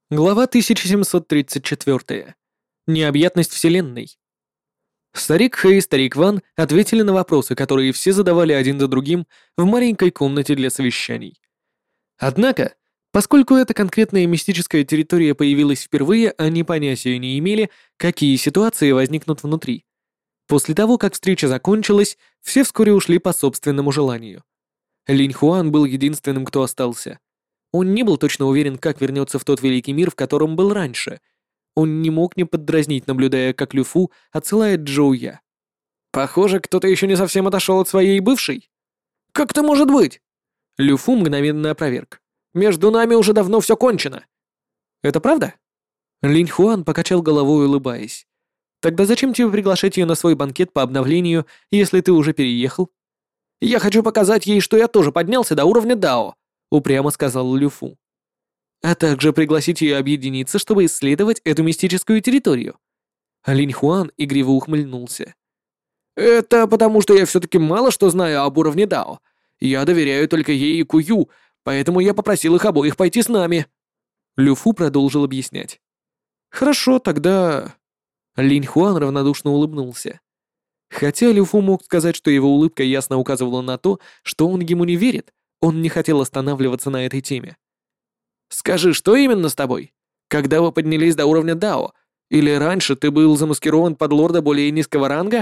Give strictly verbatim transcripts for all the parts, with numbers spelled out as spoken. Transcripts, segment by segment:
Глава тысяча семьсот тридцать четыре. Необъятность Вселенной. Старик Хэй и старик Ван ответили на вопросы, которые все задавали один за другим в маленькой комнате для совещаний. Однако, поскольку эта конкретная мистическая территория появилась впервые, они понятия не имели, какие ситуации возникнут внутри. После того, как встреча закончилась, все вскоре ушли по собственному желанию. Линь Хуан был единственным, кто остался. Он не был точно уверен, как вернется в тот великий мир, в котором был раньше. Он не мог не поддразнить, наблюдая, как Люфу отсылает Джоуя. «Похоже, кто-то еще не совсем отошел от своей бывшей. Как это может быть?» Люфу мгновенно опроверг. «Между нами уже давно все кончено». «Это правда?» Линь Хуан покачал головой, улыбаясь. «Тогда зачем тебе приглашать ее на свой банкет по обновлению, если ты уже переехал?» «Я хочу показать ей, что я тоже поднялся до уровня Дао», — упрямо сказал Люфу. «А также пригласить ее объединиться, чтобы исследовать эту мистическую территорию». Линь Хуан игриво ухмыльнулся. «Это потому, что я все-таки мало что знаю об уровне Дао. Я доверяю только ей и Кую, поэтому я попросил их обоих пойти с нами». Люфу продолжил объяснять. «Хорошо, тогда...» Линь Хуан равнодушно улыбнулся. Хотя Люфу мог сказать, что его улыбка ясно указывала на то, что он ему не верит, он не хотел останавливаться на этой теме. «Скажи, что именно с тобой? Когда вы поднялись до уровня Дао? Или раньше ты был замаскирован под лорда более низкого ранга?»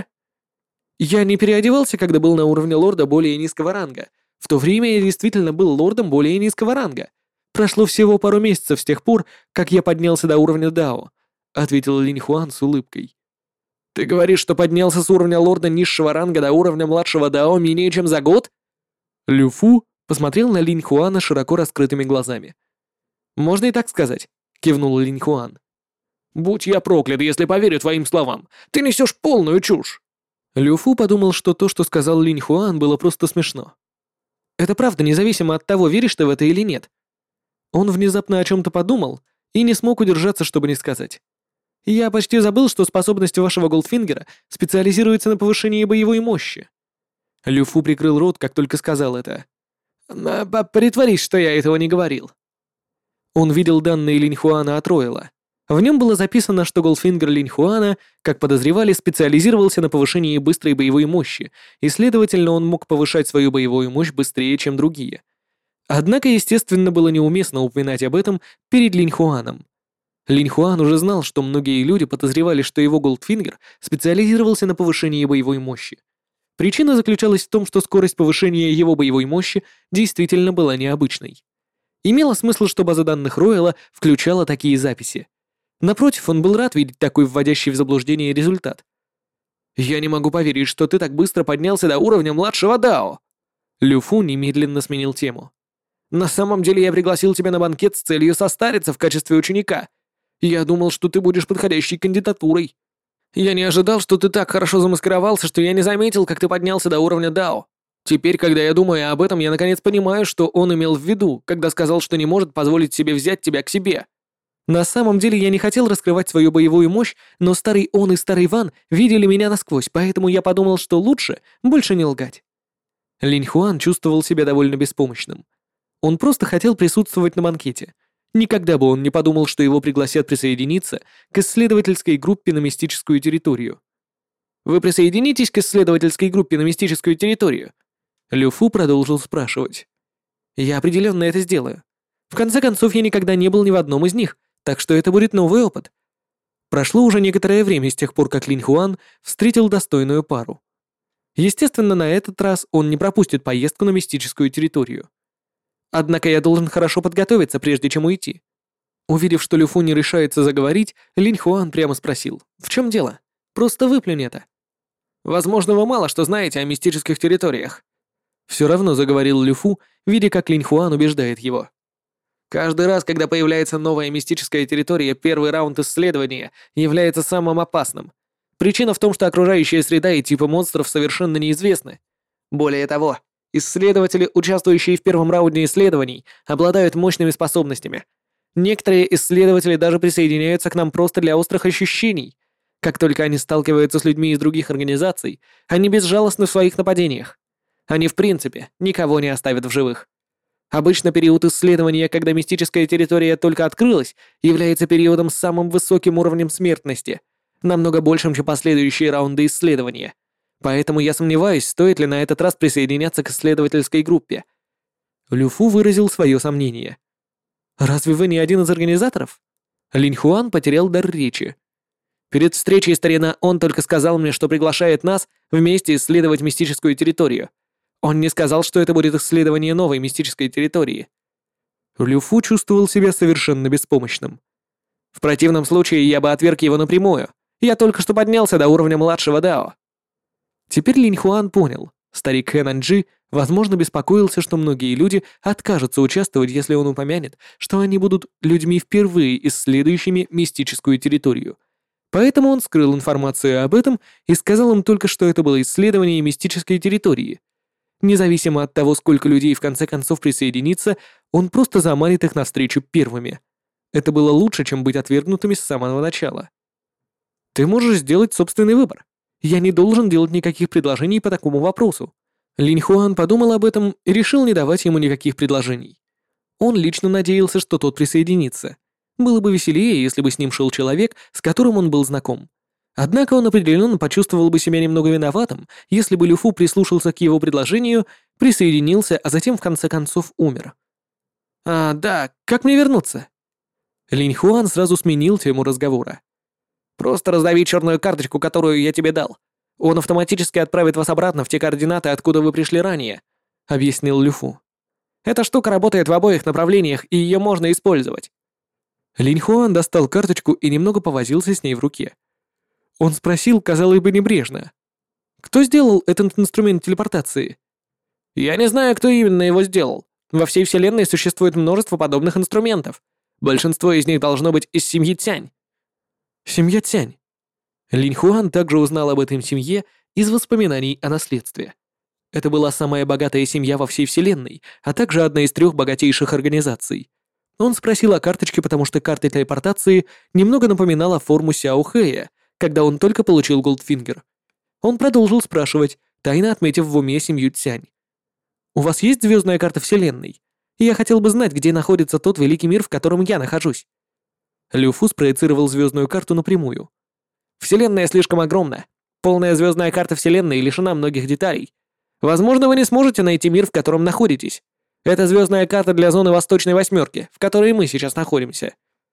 «Я не переодевался, когда был на уровне лорда более низкого ранга. В то время я действительно был лордом более низкого ранга. Прошло всего пару месяцев с тех пор, как я поднялся до уровня Дао», — ответил Линь Хуан с улыбкой. «Ты говоришь, что поднялся с уровня лорда низшего ранга до уровня младшего Дао менее чем за год?» Люфу посмотрел на Линь Хуана широко раскрытыми глазами. «Можно и так сказать», — кивнул Линь Хуан. «Будь я проклят, если поверю твоим словам. Ты несешь полную чушь». Люфу подумал, что то, что сказал Линь Хуан, было просто смешно. «Это правда, независимо от того, веришь ты в это или нет». Он внезапно о чем-то подумал и не смог удержаться, чтобы не сказать. «Я почти забыл, что способность вашего Голдфингера специализируется на повышении боевой мощи». Люфу прикрыл рот, как только сказал это. «А, «Притворись, что я этого не говорил». Он видел данные Линь Хуана от Ройла. В нем было записано, что Голдфингер Линь Хуана, как подозревали, специализировался на повышении быстрой боевой мощи, и, следовательно, он мог повышать свою боевую мощь быстрее, чем другие. Однако, естественно, было неуместно упоминать об этом перед Линь Хуаном. Линь Хуан уже знал, что многие люди подозревали, что его Голдфингер специализировался на повышении боевой мощи. Причина заключалась в том, что скорость повышения его боевой мощи действительно была необычной. Имело смысл, что база данных Ройла включала такие записи. Напротив, он был рад видеть такой вводящий в заблуждение результат. «Я не могу поверить, что ты так быстро поднялся до уровня младшего Дао!» Люфу немедленно сменил тему. «На самом деле я пригласил тебя на банкет с целью состариться в качестве ученика. Я думал, что ты будешь подходящей кандидатурой. Я не ожидал, что ты так хорошо замаскировался, что я не заметил, как ты поднялся до уровня Дао. Теперь, когда я думаю об этом, я наконец понимаю, что он имел в виду, когда сказал, что не может позволить себе взять тебя к себе. На самом деле я не хотел раскрывать свою боевую мощь, но старый он и старый Ван видели меня насквозь, поэтому я подумал, что лучше больше не лгать». Линь Хуан чувствовал себя довольно беспомощным. Он просто хотел присутствовать на банкете. Никогда бы он не подумал, что его пригласят присоединиться к исследовательской группе на мистическую территорию. «Вы присоединитесь к исследовательской группе на мистическую территорию?» Люфу продолжил спрашивать. «Я определенно это сделаю. В конце концов, я никогда не был ни в одном из них, так что это будет новый опыт». Прошло уже некоторое время с тех пор, как Линь Хуан встретил достойную пару. Естественно, на этот раз он не пропустит поездку на мистическую территорию. Однако я должен хорошо подготовиться, прежде чем уйти. Увидев, что Люфу не решается заговорить, Линь Хуан прямо спросил: «В чем дело? Просто выплюнь это». «Возможно, вы мало что знаете о мистических территориях». Все равно заговорил Люфу, видя, как Линь Хуан убеждает его. «Каждый раз, когда появляется новая мистическая территория, первый раунд исследования является самым опасным. Причина в том, что окружающая среда и типы монстров совершенно неизвестны. Более того, исследователи, участвующие в первом раунде исследований, обладают мощными способностями. Некоторые исследователи даже присоединяются к нам просто для острых ощущений. Как только они сталкиваются с людьми из других организаций, они безжалостны в своих нападениях. Они в принципе никого не оставят в живых. Обычно период исследования, когда мистическая территория только открылась, является периодом с самым высоким уровнем смертности, намного большим, чем последующие раунды исследования. Поэтому я сомневаюсь, стоит ли на этот раз присоединяться к исследовательской группе. Люфу выразил свое сомнение. «Разве вы не один из организаторов?» Линь Хуан потерял дар речи. «Перед встречей старина он только сказал мне, что приглашает нас вместе исследовать мистическую территорию. Он не сказал, что это будет исследование новой мистической территории». Люфу чувствовал себя совершенно беспомощным. «В противном случае я бы отверг его напрямую. Я только что поднялся до уровня младшего дао». Теперь Линь Хуан понял. Старик Хэнанджи, возможно, беспокоился, что многие люди откажутся участвовать, если он упомянет, что они будут людьми, впервые исследующими мистическую территорию. Поэтому он скрыл информацию об этом и сказал им только, что это было исследование мистической территории. Независимо от того, сколько людей в конце концов присоединится, он просто заманит их навстречу первыми. Это было лучше, чем быть отвергнутыми с самого начала. «Ты можешь сделать собственный выбор. Я не должен делать никаких предложений по такому вопросу». Линь Хуан подумал об этом и решил не давать ему никаких предложений. Он лично надеялся, что тот присоединится. Было бы веселее, если бы с ним шел человек, с которым он был знаком. Однако он определенно почувствовал бы себя немного виноватым, если бы Люфу прислушался к его предложению, присоединился, а затем в конце концов умер. «А, да, как мне вернуться?» Линь Хуан сразу сменил тему разговора. «Просто раздави черную карточку, которую я тебе дал. Он автоматически отправит вас обратно в те координаты, откуда вы пришли ранее», — объяснил Люфу. «Эта штука работает в обоих направлениях, и ее можно использовать». Линь Хуан достал карточку и немного повозился с ней в руке. Он спросил, казалось бы, небрежно. «Кто сделал этот инструмент телепортации?» «Я не знаю, кто именно его сделал. Во всей вселенной существует множество подобных инструментов. Большинство из них должно быть из семьи Цянь». «Семья Цянь». Линь Хуан также узнал об этой семье из воспоминаний о наследстве. Это была самая богатая семья во всей вселенной, а также одна из трех богатейших организаций. Он спросил о карточке, потому что карта телепортации немного напоминала форму Сяо Хэя, когда он только получил Голдфингер. Он продолжил спрашивать, тайно отметив в уме семью Цянь. «У вас есть звездная карта вселенной? Я хотел бы знать, где находится тот великий мир, в котором я нахожусь». Люфу спроецировал звездную карту напрямую. «Вселенная слишком огромна. Полная звездная карта вселенной лишена многих деталей. Возможно, вы не сможете найти мир, в котором находитесь. Это звездная карта для зоны Восточной Восьмерки, в которой мы сейчас находимся».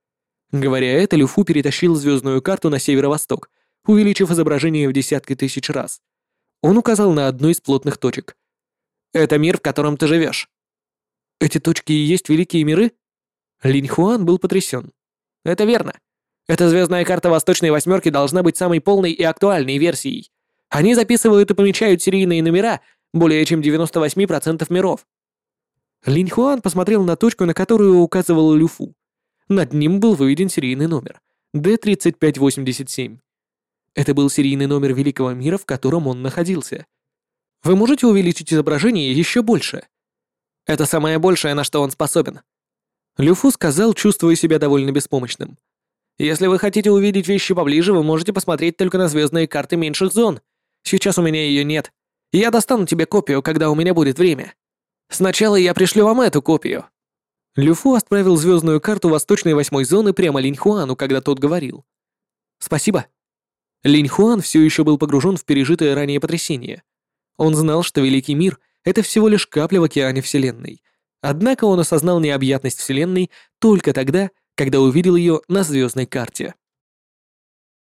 Говоря это, Люфу перетащил звездную карту на северо-восток, увеличив изображение в десятки тысяч раз. Он указал на одну из плотных точек. «Это мир, в котором ты живешь». «Эти точки и есть великие миры?» Линь Хуан был потрясен. «Это верно. Эта звездная карта Восточной Восьмерки должна быть самой полной и актуальной версией. Они записывают и помечают серийные номера более чем девяносто восемь процентов миров». Линь Хуан посмотрел на точку, на которую указывал Люфу. Над ним был выведен серийный номер Д тридцать пять восемьдесят семь. Это был серийный номер великого мира, в котором он находился. Вы можете увеличить изображение еще больше? Это самое большее, на что он способен. Люфу сказал, чувствуя себя довольно беспомощным. Если вы хотите увидеть вещи поближе, вы можете посмотреть только на звездные карты меньших зон. Сейчас у меня ее нет. Я достану тебе копию, когда у меня будет время. Сначала я пришлю вам эту копию». Люфу отправил звездную карту Восточной Восьмой зоны прямо Линь Хуану, когда тот говорил. «Спасибо». Линь Хуан все еще был погружен в пережитое ранее потрясение. Он знал, что Великий мир — это всего лишь капля в океане Вселенной. Однако он осознал необъятность Вселенной только тогда, когда увидел ее на звездной карте.